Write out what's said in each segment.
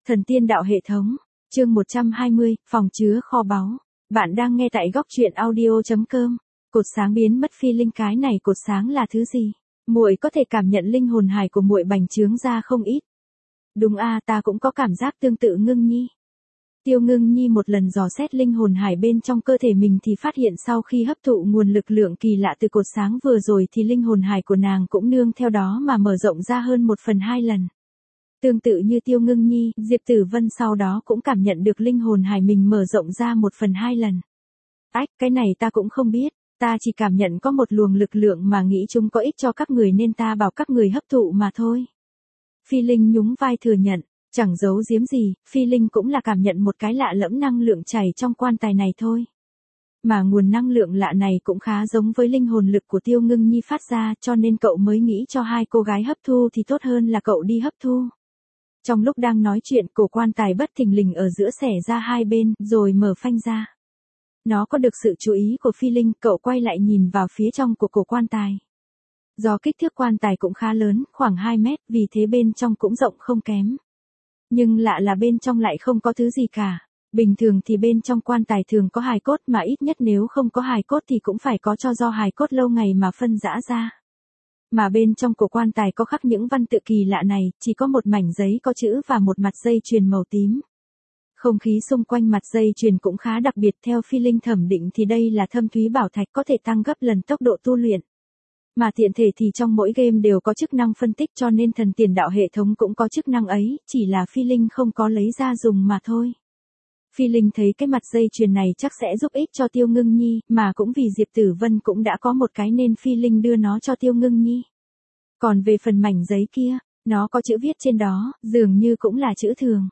Thần tiên đạo hệ thống, chương 120, phòng chứa kho báu. Bạn đang nghe tại góc truyện audio.com. Cột sáng biến mất phi linh, cái này cột sáng là thứ gì? Muội có thể cảm nhận linh hồn hải của muội bành trướng ra không ít. Đúng a, ta cũng có cảm giác tương tự Ngưng Nhi. Tiêu Ngưng Nhi một lần dò xét linh hồn hải bên trong cơ thể mình thì phát hiện sau khi hấp thụ nguồn lực lượng kỳ lạ từ cột sáng vừa rồi thì linh hồn hải của nàng cũng nương theo đó mà mở rộng ra hơn 1/2 lần. Tương tự như Tiêu Ngưng Nhi, Diệp Tử Vân sau đó cũng cảm nhận được linh hồn hải mình mở rộng ra 1/2 lần. Ách, cái này ta cũng không biết, ta chỉ cảm nhận có một luồng lực lượng mà nghĩ chúng có ích cho các người nên ta bảo các người hấp thụ mà thôi. Phi Linh nhún vai thừa nhận, chẳng giấu giếm gì, Phi Linh cũng là cảm nhận một cái lạ lẫm năng lượng chảy trong quan tài này thôi. Mà nguồn năng lượng lạ này cũng khá giống với linh hồn lực của Tiêu Ngưng Nhi phát ra, cho nên cậu mới nghĩ cho hai cô gái hấp thu thì tốt hơn là cậu đi hấp thu. Trong lúc đang nói chuyện, cổ quan tài bất thình lình ở giữa xẻ ra hai bên, rồi mở phanh ra. Nó có được sự chú ý của Phi Linh, cậu quay lại nhìn vào phía trong của cổ quan tài. Do kích thước quan tài cũng khá lớn, khoảng 2 mét, vì thế bên trong cũng rộng không kém. Nhưng lạ là bên trong lại không có thứ gì cả. Bình thường thì bên trong quan tài thường có hài cốt, mà ít nhất nếu không có hài cốt thì cũng phải có cho do hài cốt lâu ngày mà phân rã ra. Mà bên trong cổ quan tài có khắc những văn tự kỳ lạ này, chỉ có một mảnh giấy có chữ và một mặt dây chuyền màu tím. Không khí xung quanh mặt dây chuyền cũng khá đặc biệt, theo Phi Linh thẩm định thì đây là thâm thúy bảo thạch có thể tăng gấp lần tốc độ tu luyện. Mà tiện thể thì trong mỗi game đều có chức năng phân tích, cho nên thần tiền đạo hệ thống cũng có chức năng ấy, chỉ là Phi Linh không có lấy ra dùng mà thôi. Phi Linh thấy cái mặt dây chuyền này chắc sẽ giúp ích cho Tiêu Ngưng Nhi, mà cũng vì Diệp Tử Vân cũng đã có một cái nên Phi Linh đưa nó cho Tiêu Ngưng Nhi. Còn về phần mảnh giấy kia, nó có chữ viết trên đó, dường như cũng là chữ thường.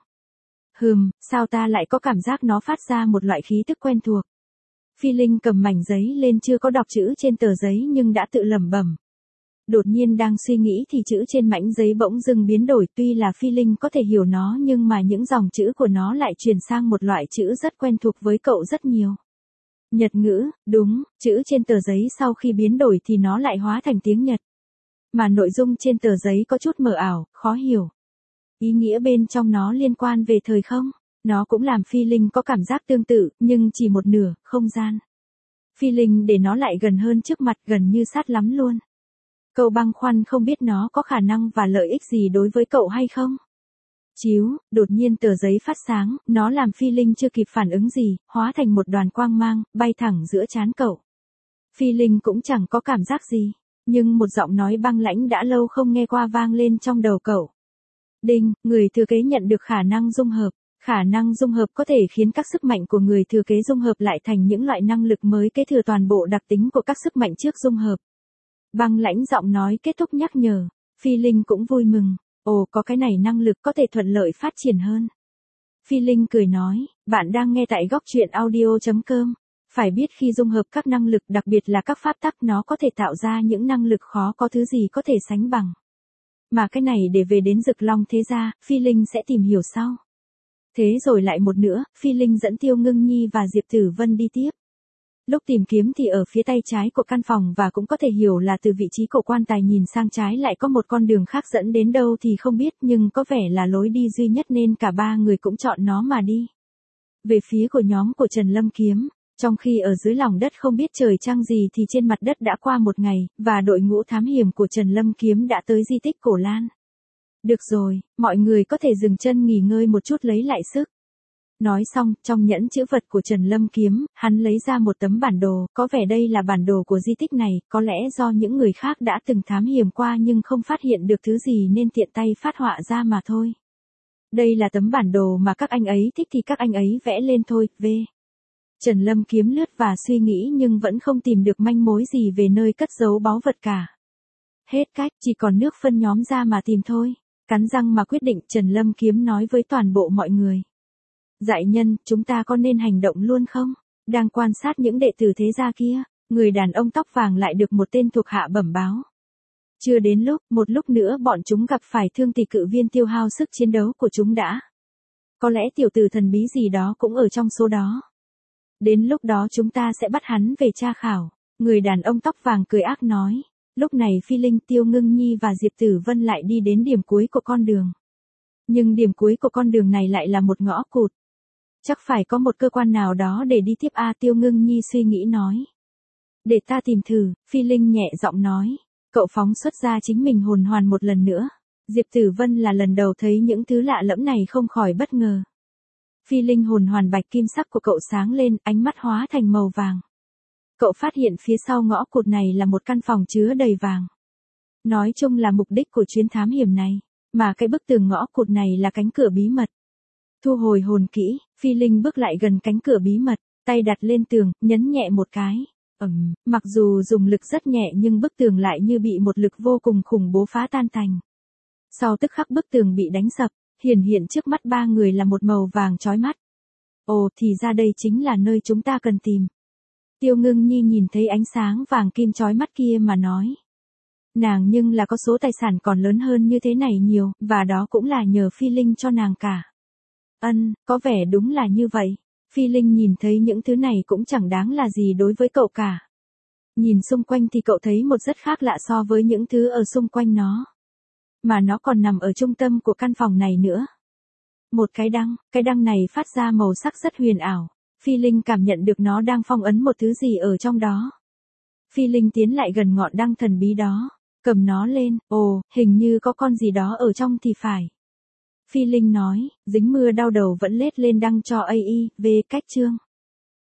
Sao ta lại có cảm giác nó phát ra một loại khí tức quen thuộc. Phi Linh cầm mảnh giấy lên, chưa có đọc chữ trên tờ giấy nhưng đã tự lẩm bẩm. Đột nhiên đang suy nghĩ thì chữ trên mảnh giấy bỗng dưng biến đổi, tuy là Phi Linh có thể hiểu nó nhưng mà những dòng chữ của nó lại chuyển sang một loại chữ rất quen thuộc với cậu rất nhiều. Nhật ngữ, đúng, chữ trên tờ giấy sau khi biến đổi thì nó lại hóa thành tiếng Nhật. Mà nội dung trên tờ giấy có chút mờ ảo, khó hiểu. Ý nghĩa bên trong nó liên quan về thời không, nó cũng làm Phi Linh có cảm giác tương tự, nhưng chỉ một nửa, không gian. Phi Linh để nó lại gần hơn trước mặt, gần như sát lắm luôn. Cậu băn khoăn không biết nó có khả năng và lợi ích gì đối với cậu hay không. Chiếu, đột nhiên tờ giấy phát sáng, nó làm Phi Linh chưa kịp phản ứng gì, hóa thành một đoàn quang mang, bay thẳng giữa trán cậu. Phi Linh cũng chẳng có cảm giác gì, nhưng một giọng nói băng lãnh đã lâu không nghe qua vang lên trong đầu cậu. Đinh, người thừa kế nhận được khả năng dung hợp. Khả năng dung hợp có thể khiến các sức mạnh của người thừa kế dung hợp lại thành những loại năng lực mới kế thừa toàn bộ đặc tính của các sức mạnh trước dung hợp. Băng lãnh giọng nói kết thúc nhắc nhở. Phi Linh cũng vui mừng. Ồ, có cái này năng lực có thể thuận lợi phát triển hơn. Phi Linh cười nói, bạn đang nghe tại góc truyện audio.com. Phải biết khi dung hợp các năng lực, đặc biệt là các pháp tắc, nó có thể tạo ra những năng lực khó có thứ gì có thể sánh bằng. Mà cái này để về đến Dực Long thế gia, Phi Linh sẽ tìm hiểu sau. Thế rồi lại một nữa, Phi Linh dẫn Tiêu Ngưng Nhi và Diệp Tử Vân đi tiếp. Lúc tìm kiếm thì ở phía tay trái của căn phòng, và cũng có thể hiểu là từ vị trí cổ quan tài nhìn sang trái lại có một con đường khác dẫn đến đâu thì không biết, nhưng có vẻ là lối đi duy nhất nên cả ba người cũng chọn nó mà đi. Về phía của nhóm của Trần Lâm Kiếm, trong khi ở dưới lòng đất không biết trời trăng gì thì trên mặt đất đã qua một ngày, và đội ngũ thám hiểm của Trần Lâm Kiếm đã tới di tích Cổ Lan. Được rồi, mọi người có thể dừng chân nghỉ ngơi một chút lấy lại sức. Nói xong, trong nhẫn chữ vật của Trần Lâm Kiếm, hắn lấy ra một tấm bản đồ, có vẻ đây là bản đồ của di tích này, có lẽ do những người khác đã từng thám hiểm qua nhưng không phát hiện được thứ gì nên tiện tay phát họa ra mà thôi. Đây là tấm bản đồ mà các anh ấy thích thì các anh ấy vẽ lên thôi, Trần Lâm Kiếm lướt và suy nghĩ nhưng vẫn không tìm được manh mối gì về nơi cất giấu báu vật cả. Hết cách, chỉ còn nước phân nhóm ra mà tìm thôi. Cắn răng mà quyết định, Trần Lâm Kiếm nói với toàn bộ mọi người. Dại nhân, chúng ta có nên hành động luôn không? Đang quan sát những đệ tử thế gia kia, người đàn ông tóc vàng lại được một tên thuộc hạ bẩm báo. Chưa đến lúc, một lúc nữa bọn chúng gặp phải Thương Tỷ cự viên tiêu hao sức chiến đấu của chúng đã. Có lẽ tiểu tử thần bí gì đó cũng ở trong số đó. Đến lúc đó chúng ta sẽ bắt hắn về tra khảo. Người đàn ông tóc vàng cười ác nói. Lúc này Phi Linh, Tiêu Ngưng Nhi và Diệp Tử Vân lại đi đến điểm cuối của con đường. Nhưng điểm cuối của con đường này lại là một ngõ cụt. Chắc phải có một cơ quan nào đó để đi tiếp a, Tiêu Ngưng Nhi suy nghĩ nói. Để ta tìm thử, Phi Linh nhẹ giọng nói. Cậu phóng xuất ra chính mình hồn hoàn một lần nữa. Diệp Tử Vân là lần đầu thấy những thứ lạ lẫm này không khỏi bất ngờ. Phi Linh hồn hoàn bạch kim sắc của cậu sáng lên, ánh mắt hóa thành màu vàng. Cậu phát hiện phía sau ngõ cụt này là một căn phòng chứa đầy vàng. Nói chung là mục đích của chuyến thám hiểm này, mà cái bức tường ngõ cụt này là cánh cửa bí mật. Thu hồi hồn kỹ, Phi Linh bước lại gần cánh cửa bí mật, tay đặt lên tường, nhấn nhẹ một cái. Mặc dù dùng lực rất nhẹ nhưng bức tường lại như bị một lực vô cùng khủng bố phá tan tành. Sau tức khắc bức tường bị đánh sập, hiện trước mắt ba người là một màu vàng chói mắt. Ồ, thì ra đây chính là nơi chúng ta cần tìm. Tiêu Ngưng Nhi nhìn thấy ánh sáng vàng kim chói mắt kia mà nói. Nàng nhưng là có số tài sản còn lớn hơn như thế này nhiều, và đó cũng là nhờ Phi Linh cho nàng cả. Có vẻ đúng là như vậy. Phi Linh nhìn thấy những thứ này cũng chẳng đáng là gì đối với cậu cả. Nhìn xung quanh thì cậu thấy một rất khác lạ so với những thứ ở xung quanh nó. Mà nó còn nằm ở trung tâm của căn phòng này nữa. Một cái đăng này phát ra màu sắc rất huyền ảo. Phi Linh cảm nhận được nó đang phong ấn một thứ gì ở trong đó. Phi Linh tiến lại gần ngọn đăng thần bí đó, cầm nó lên, hình như có con gì đó ở trong thì phải. Phi Linh nói, dính mưa đau đầu vẫn lết lên đăng cho AI, về cách chương.